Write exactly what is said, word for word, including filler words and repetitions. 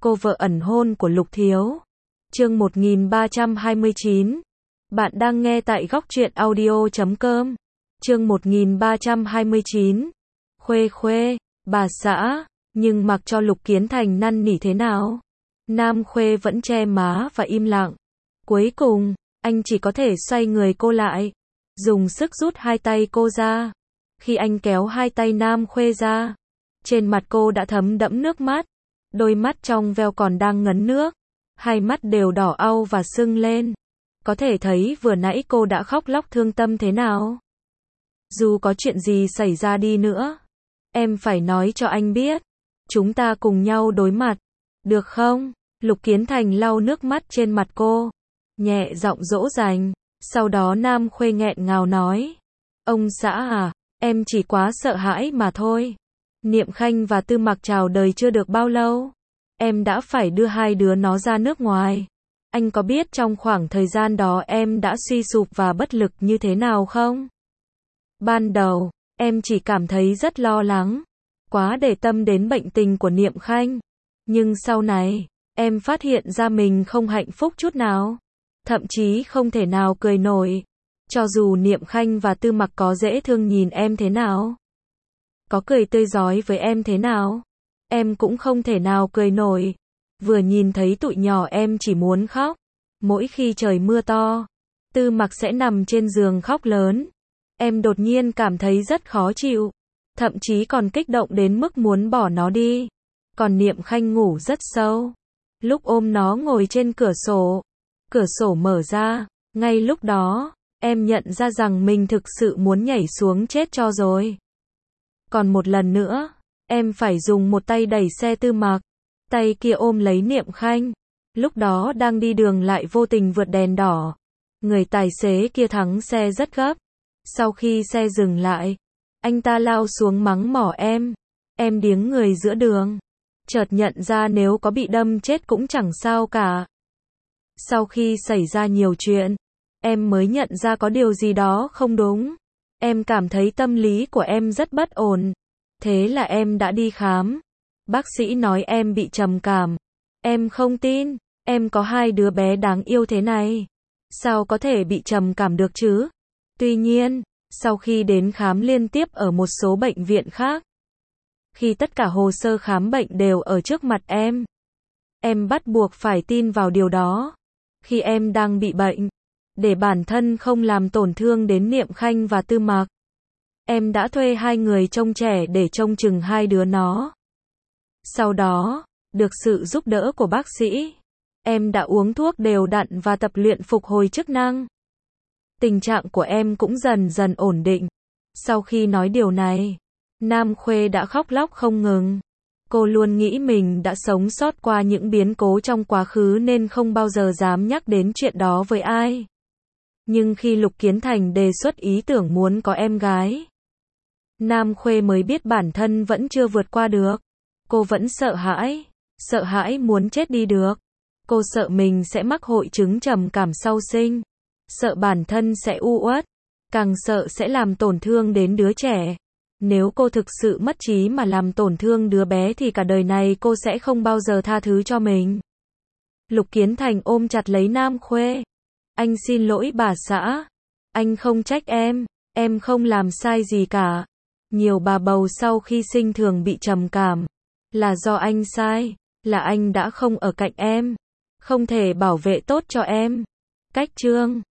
cô vợ ẩn hôn của Lục Thiếu. Chương một nghìn ba trăm hai mươi chín. Bạn đang nghe tại góc truyện audio chấm com. Chương một nghìn ba trăm hai mươi chín. Khuê khuê, bà xã, nhưng mặc cho Lục Kiến Thành năn nỉ thế nào, Nam Khuê vẫn che má và im lặng. Cuối cùng, anh chỉ có thể xoay người cô lại, dùng sức rút hai tay cô ra. Khi anh kéo hai tay Nam Khuê ra, trên mặt cô đã thấm đẫm nước mắt, đôi mắt trong veo còn đang ngấn nước, hai mắt đều đỏ au và sưng lên. Có thể thấy vừa nãy cô đã khóc lóc thương tâm thế nào. Dù có chuyện gì xảy ra đi nữa, em phải nói cho anh biết. Chúng ta cùng nhau đối mặt, được không? Lục Kiến Thành lau nước mắt trên mặt cô, nhẹ giọng dỗ dành. Sau đó Nam Khuê nghẹn ngào nói, ông xã à, em chỉ quá sợ hãi mà thôi. Niệm Khanh và Tư Mặc chào đời chưa được bao lâu, em đã phải đưa hai đứa nó ra nước ngoài. Anh có biết trong khoảng thời gian đó em đã suy sụp và bất lực như thế nào không? Ban đầu, em chỉ cảm thấy rất lo lắng, quá để tâm đến bệnh tình của Niệm Khanh. Nhưng sau này, em phát hiện ra mình không hạnh phúc chút nào, thậm chí không thể nào cười nổi. Cho dù Niệm Khanh và Tư Mặc có dễ thương nhìn em thế nào, có cười tươi rói với em thế nào, em cũng không thể nào cười nổi. Vừa nhìn thấy tụi nhỏ em chỉ muốn khóc. Mỗi khi trời mưa to, Tư Mặc sẽ nằm trên giường khóc lớn. Em đột nhiên cảm thấy rất khó chịu, thậm chí còn kích động đến mức muốn bỏ nó đi. Còn Niệm Khanh ngủ rất sâu. Lúc ôm nó ngồi trên cửa sổ, cửa sổ mở ra, ngay lúc đó, em nhận ra rằng mình thực sự muốn nhảy xuống chết cho rồi. Còn một lần nữa, em phải dùng một tay đẩy xe Tư Mặc, tay kia ôm lấy Niệm Khanh. Lúc đó đang đi đường lại vô tình vượt đèn đỏ. Người tài xế kia thắng xe rất gấp. Sau khi xe dừng lại, anh ta lao xuống mắng mỏ em. Em điếng người giữa đường. Chợt nhận ra nếu có bị đâm chết cũng chẳng sao cả. Sau khi xảy ra nhiều chuyện, em mới nhận ra có điều gì đó không đúng. Em cảm thấy tâm lý của em rất bất ổn. Thế là em đã đi khám. Bác sĩ nói em bị trầm cảm. Em không tin, em có hai đứa bé đáng yêu thế này, sao có thể bị trầm cảm được chứ? Tuy nhiên, sau khi đến khám liên tiếp ở một số bệnh viện khác, khi tất cả hồ sơ khám bệnh đều ở trước mặt em, em bắt buộc phải tin vào điều đó. Khi em đang bị bệnh, để bản thân không làm tổn thương đến Niệm Khanh và Tư Mặc, em đã thuê hai người trông trẻ để trông chừng hai đứa nó. Sau đó, được sự giúp đỡ của bác sĩ, em đã uống thuốc đều đặn và tập luyện phục hồi chức năng. Tình trạng của em cũng dần dần ổn định. Sau khi nói điều này, Nam Khuê đã khóc lóc không ngừng. Cô luôn nghĩ mình đã sống sót qua những biến cố trong quá khứ nên không bao giờ dám nhắc đến chuyện đó với ai. Nhưng khi Lục Kiến Thành đề xuất ý tưởng muốn có em gái, Nam Khuê mới biết bản thân vẫn chưa vượt qua được. Cô vẫn sợ hãi, sợ hãi muốn chết đi được. Cô sợ mình sẽ mắc hội chứng trầm cảm sau sinh, sợ bản thân sẽ u uất, càng sợ sẽ làm tổn thương đến đứa trẻ. Nếu cô thực sự mất trí mà làm tổn thương đứa bé thì cả đời này cô sẽ không bao giờ tha thứ cho mình. Lục Kiến Thành ôm chặt lấy Nam Khuê. Anh xin lỗi bà xã. Anh không trách em, em không làm sai gì cả. Nhiều bà bầu sau khi sinh thường bị trầm cảm. Là do anh sai, là anh đã không ở cạnh em, không thể bảo vệ tốt cho em. Cách chương